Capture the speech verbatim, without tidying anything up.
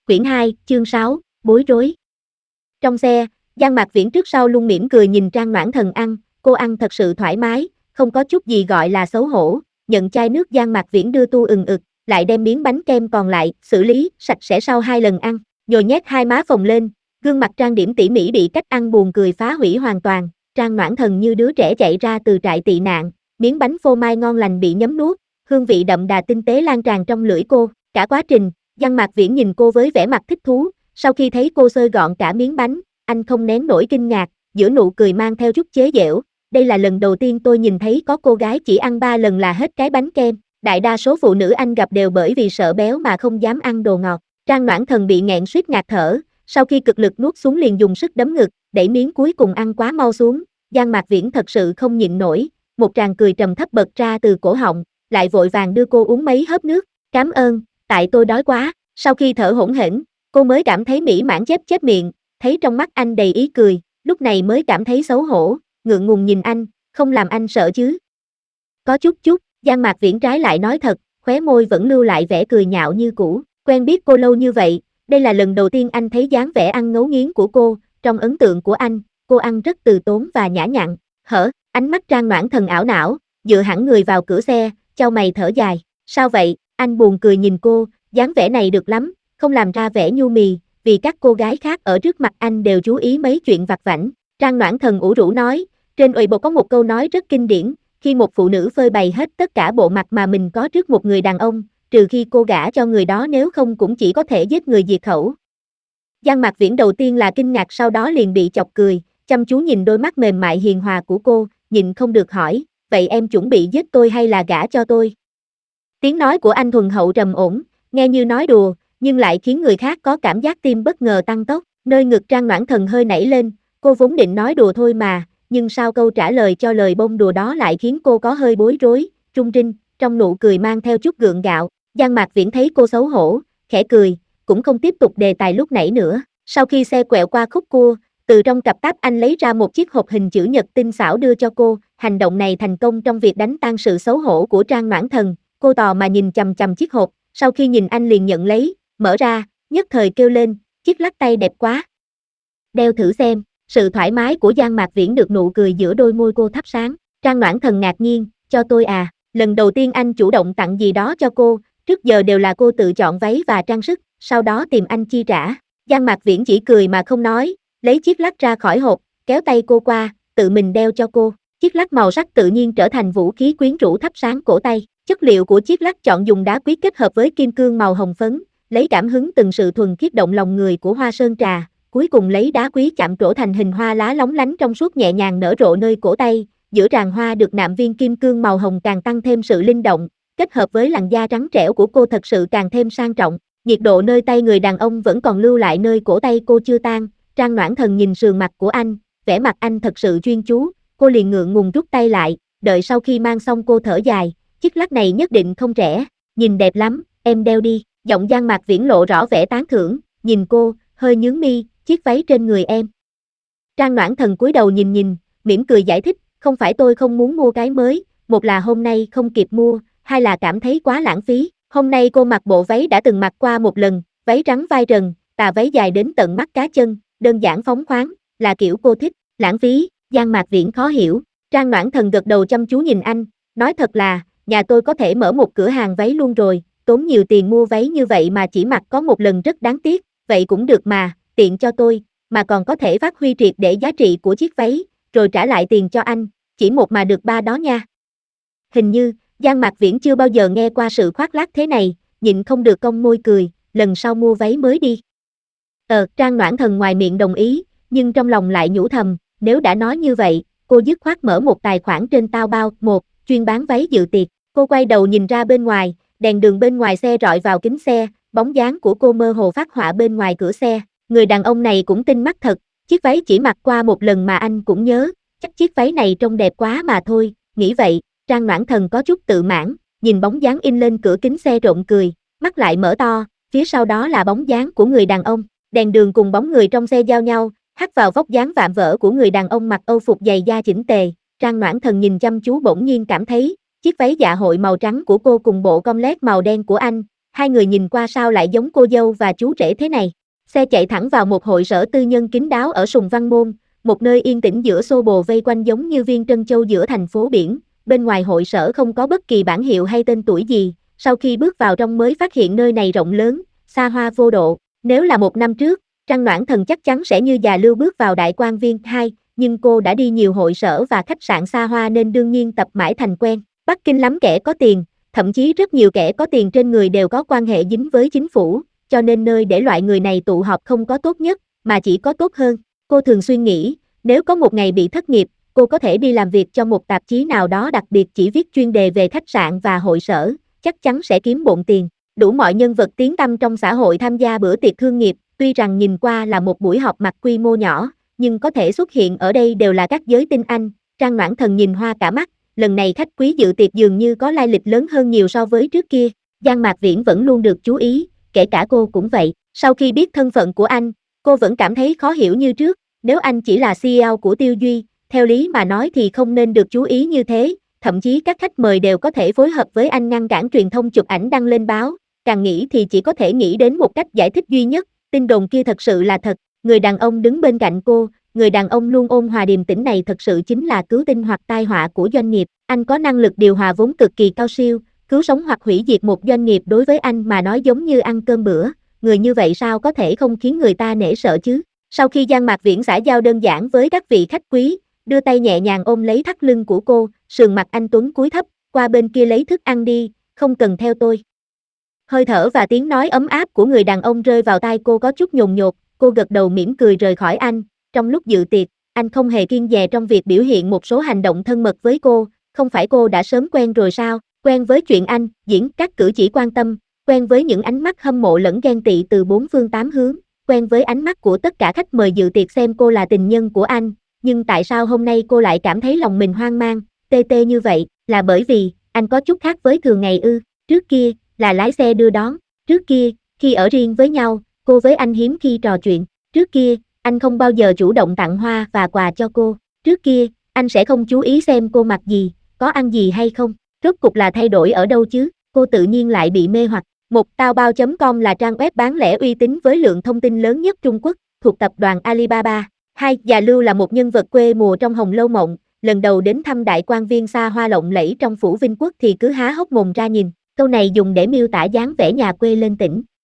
Quyển hai, chương sáu, bối rối. Trong xe, Giang Mạc Viễn trước sau luôn mỉm cười nhìn Trang Noãn Thần ăn, cô ăn thật sự thoải mái, không có chút gì gọi là xấu hổ, nhận chai nước Giang Mạc Viễn đưa tu ừng ực, lại đem miếng bánh kem còn lại, xử lý, sạch sẽ sau hai lần ăn, nhồi nhét hai má phồng lên, gương mặt trang điểm tỉ mỉ bị cách ăn buồn cười phá hủy hoàn toàn, Trang Noãn Thần như đứa trẻ chạy ra từ trại tị nạn, miếng bánh phô mai ngon lành bị nhấm nuốt, hương vị đậm đà tinh tế lan tràn trong lưỡi cô, cả quá trình, Giang Mạc Viễn nhìn cô với vẻ mặt thích thú, sau khi thấy cô xơi gọn cả miếng bánh, anh không nén nổi kinh ngạc, giữa nụ cười mang theo chút chế giễu, đây là lần đầu tiên tôi nhìn thấy có cô gái chỉ ăn ba lần là hết cái bánh kem, đại đa số phụ nữ anh gặp đều bởi vì sợ béo mà không dám ăn đồ ngọt, Trang Noãn Thần bị nghẹn suýt ngạt thở, sau khi cực lực nuốt xuống liền dùng sức đấm ngực, đẩy miếng cuối cùng ăn quá mau xuống, Giang Mạc Viễn thật sự không nhịn nổi, một tràng cười trầm thấp bật ra từ cổ họng, lại vội vàng đưa cô uống mấy hớp nước, cảm ơn, tại tôi đói quá. Sau khi thở hổn hển, cô mới cảm thấy mỹ mãn chép chép miệng, thấy trong mắt anh đầy ý cười, lúc này mới cảm thấy xấu hổ, ngượng ngùng nhìn anh, không làm anh sợ chứ. Có chút chút, Giang Mạc Viễn trái lại nói thật, khóe môi vẫn lưu lại vẻ cười nhạo như cũ, quen biết cô lâu như vậy, đây là lần đầu tiên anh thấy dáng vẻ ăn ngấu nghiến của cô, trong ấn tượng của anh, cô ăn rất từ tốn và nhã nhặn, hở, ánh mắt Trang Noãn Thần ảo não, dựa hẳn người vào cửa xe, chau mày thở dài, sao vậy, anh buồn cười nhìn cô, dáng vẻ này được lắm, không làm ra vẻ nhu mì, vì các cô gái khác ở trước mặt anh đều chú ý mấy chuyện vặt vãnh. Trang Noãn Thần ủ rũ nói, trên Weibo có một câu nói rất kinh điển, khi một phụ nữ phơi bày hết tất cả bộ mặt mà mình có trước một người đàn ông, trừ khi cô gả cho người đó nếu không cũng chỉ có thể giết người diệt khẩu. Giang Mạc Viễn đầu tiên là kinh ngạc sau đó liền bị chọc cười, chăm chú nhìn đôi mắt mềm mại hiền hòa của cô, nhịn không được hỏi, vậy em chuẩn bị giết tôi hay là gả cho tôi? Tiếng nói của anh thuần hậu trầm ổn, nghe như nói đùa, nhưng lại khiến người khác có cảm giác tim bất ngờ tăng tốc, nơi ngực Trang Noãn Thần hơi nảy lên, cô vốn định nói đùa thôi mà, nhưng sao câu trả lời cho lời bông đùa đó lại khiến cô có hơi bối rối, run rinh, trong nụ cười mang theo chút gượng gạo, Giang Mạc Viễn thấy cô xấu hổ, khẽ cười, cũng không tiếp tục đề tài lúc nãy nữa, sau khi xe quẹo qua khúc cua, từ trong cặp táp anh lấy ra một chiếc hộp hình chữ nhật tinh xảo đưa cho cô, hành động này thành công trong việc đánh tan sự xấu hổ của Trang Noãn Thần, cô tò mà nhìn chằm chằm chiếc hộp, sau khi nhìn anh liền nhận lấy, mở ra, nhất thời kêu lên, chiếc lắc tay đẹp quá. Đeo thử xem, sự thoải mái của Giang Mạc Viễn được nụ cười giữa đôi môi cô thắp sáng, Trang Noãn Thần ngạc nhiên, cho tôi à, lần đầu tiên anh chủ động tặng gì đó cho cô, trước giờ đều là cô tự chọn váy và trang sức, sau đó tìm anh chi trả, Giang Mạc Viễn chỉ cười mà không nói, lấy chiếc lắc ra khỏi hộp, kéo tay cô qua, tự mình đeo cho cô, chiếc lắc màu sắc tự nhiên trở thành vũ khí quyến rũ thắp sáng cổ tay. Chất liệu của chiếc lắc chọn dùng đá quý kết hợp với kim cương màu hồng phấn, lấy cảm hứng từng sự thuần khiết động lòng người của hoa sơn trà, cuối cùng lấy đá quý chạm trổ thành hình hoa lá lóng lánh trong suốt nhẹ nhàng nở rộ nơi cổ tay, giữa tràng hoa được nạm viên kim cương màu hồng càng tăng thêm sự linh động, kết hợp với làn da trắng trẻo của cô thật sự càng thêm sang trọng, nhiệt độ nơi tay người đàn ông vẫn còn lưu lại nơi cổ tay cô chưa tan, Trang Noãn Thần nhìn sườn mặt của anh, vẻ mặt anh thật sự chuyên chú, cô liền ngượng ngùng rút tay lại, đợi sau khi mang xong cô thở dài. Chiếc lắc này nhất định không rẻ, nhìn đẹp lắm, em đeo đi, giọng Giang Mạc Viễn lộ rõ vẻ tán thưởng, nhìn cô, hơi nhướng mi, chiếc váy trên người em. Trang Noãn Thần cúi đầu nhìn nhìn, mỉm cười giải thích, không phải tôi không muốn mua cái mới, một là hôm nay không kịp mua, hai là cảm thấy quá lãng phí, hôm nay cô mặc bộ váy đã từng mặc qua một lần, váy trắng vai rần, tà váy dài đến tận mắt cá chân, đơn giản phóng khoáng, là kiểu cô thích, lãng phí, Giang Mạc Viễn khó hiểu, Trang Noãn Thần gật đầu chăm chú nhìn anh, nói thật là, nhà tôi có thể mở một cửa hàng váy luôn rồi, tốn nhiều tiền mua váy như vậy mà chỉ mặc có một lần rất đáng tiếc, vậy cũng được mà, tiện cho tôi, mà còn có thể phát huy triệt để giá trị của chiếc váy, rồi trả lại tiền cho anh, chỉ một mà được ba đó nha. Hình như, Giang Mạc Viễn chưa bao giờ nghe qua sự khoác lác thế này, nhịn không được cong môi cười, lần sau mua váy mới đi. Ờ, Trang Noãn Thần ngoài miệng đồng ý, nhưng trong lòng lại nhủ thầm, nếu đã nói như vậy, cô dứt khoát mở một tài khoản trên Taobao, một, chuyên bán váy dự tiệc. Cô quay đầu nhìn ra bên ngoài, đèn đường bên ngoài xe rọi vào kính xe, bóng dáng của cô mơ hồ phác họa bên ngoài cửa xe. Người đàn ông này cũng tinh mắt thật, chiếc váy chỉ mặc qua một lần mà anh cũng nhớ, chắc chiếc váy này trông đẹp quá mà thôi, nghĩ vậy, Trang Noãn Thần có chút tự mãn, nhìn bóng dáng in lên cửa kính xe rộn cười, mắt lại mở to, phía sau đó là bóng dáng của người đàn ông, đèn đường cùng bóng người trong xe giao nhau, hắt vào vóc dáng vạm vỡ của người đàn ông mặc âu phục giày da chỉnh tề, Trang Noãn Thần nhìn chăm chú bỗng nhiên cảm thấy, chiếc váy dạ hội màu trắng của cô cùng bộ comlet màu đen của anh, Hai người nhìn qua sao lại giống cô dâu và chú rể thế này. Xe chạy thẳng vào một hội sở tư nhân kín đáo ở Sùng Văn Môn, một nơi yên tĩnh giữa xô bồ vây quanh giống như viên trân châu giữa thành phố biển. Bên ngoài hội sở không có bất kỳ bảng hiệu hay tên tuổi gì, sau khi bước vào trong mới phát hiện nơi này rộng lớn, xa hoa vô độ. Nếu là một năm trước, Trang Noãn Thần chắc chắn sẽ như già lưu bước vào Đại Quan Viên hai, nhưng cô đã đi nhiều hội sở và khách sạn xa hoa nên đương nhiên tập mãi thành quen. Bắc Kinh lắm kẻ có tiền, thậm chí rất nhiều kẻ có tiền trên người đều có quan hệ dính với chính phủ, cho nên nơi để loại người này tụ họp không có tốt nhất, mà chỉ có tốt hơn. Cô thường suy nghĩ, nếu có một ngày bị thất nghiệp, cô có thể đi làm việc cho một tạp chí nào đó đặc biệt chỉ viết chuyên đề về khách sạn và hội sở, chắc chắn sẽ kiếm bộn tiền. Đủ mọi nhân vật tiếng tăm trong xã hội tham gia bữa tiệc thương nghiệp, tuy rằng nhìn qua là một buổi họp mặt quy mô nhỏ, nhưng có thể xuất hiện ở đây đều là các giới tinh anh. Trang Noãn Thần nhìn hoa cả mắt, lần này khách quý dự tiệc dường như có lai lịch lớn hơn nhiều so với trước kia. Giang Mạc Viễn vẫn luôn được chú ý, kể cả cô cũng vậy. Sau khi biết thân phận của anh, cô vẫn cảm thấy khó hiểu như trước. Nếu anh chỉ là xê e ô của Tiêu Duy, theo lý mà nói thì không nên được chú ý như thế, thậm chí các khách mời đều có thể phối hợp với anh ngăn cản truyền thông chụp ảnh đăng lên báo. Càng nghĩ thì chỉ có thể nghĩ đến một cách giải thích duy nhất, tin đồn kia thật sự là thật. Người đàn ông đứng bên cạnh cô, người đàn ông luôn ôn hòa điềm tĩnh này thật sự chính là cứu tinh hoặc tai họa của doanh nghiệp. Anh có năng lực điều hòa vốn cực kỳ cao siêu, cứu sống hoặc hủy diệt một doanh nghiệp đối với anh mà nói giống như ăn cơm bữa. Người như vậy sao có thể không khiến người ta nể sợ chứ? Sau khi Giang Mạc Viễn xã giao đơn giản với các vị khách quý, đưa tay nhẹ nhàng ôm lấy thắt lưng của cô, sườn mặt anh tuấn cúi thấp, qua bên kia lấy thức ăn đi, không cần theo tôi. Hơi thở và tiếng nói ấm áp của người đàn ông rơi vào tai cô có chút nhồn nhột, cô gật đầu mỉm cười rời khỏi anh. Trong lúc dự tiệc, anh không hề kiêng dè trong việc biểu hiện một số hành động thân mật với cô, không phải cô đã sớm quen rồi sao? Quen với chuyện anh diễn các cử chỉ quan tâm, quen với những ánh mắt hâm mộ lẫn ghen tị từ bốn phương tám hướng, quen với ánh mắt của tất cả khách mời dự tiệc xem cô là tình nhân của anh, nhưng tại sao hôm nay cô lại cảm thấy lòng mình hoang mang, tê tê như vậy? Là bởi vì anh có chút khác với thường ngày ư? Trước kia là lái xe đưa đón, trước kia khi ở riêng với nhau, cô với anh hiếm khi trò chuyện, trước kia anh không bao giờ chủ động tặng hoa và quà cho cô, trước kia anh sẽ không chú ý xem cô mặc gì, có ăn gì hay không. Rốt cục là thay đổi ở đâu chứ? Cô tự nhiên lại bị mê hoặc. Một Taobao chấm com là trang web bán lẻ uy tín với lượng thông tin lớn nhất Trung Quốc, thuộc tập đoàn Alibaba. Hai, Già Lưu là một nhân vật quê mùa trong Hồng Lâu Mộng, lần đầu đến thăm Đại Quan Viên xa hoa lộng lẫy trong phủ Vinh Quốc thì cứ há hốc mồm ra nhìn. Câu này dùng để miêu tả dáng vẻ nhà quê lên tỉnh.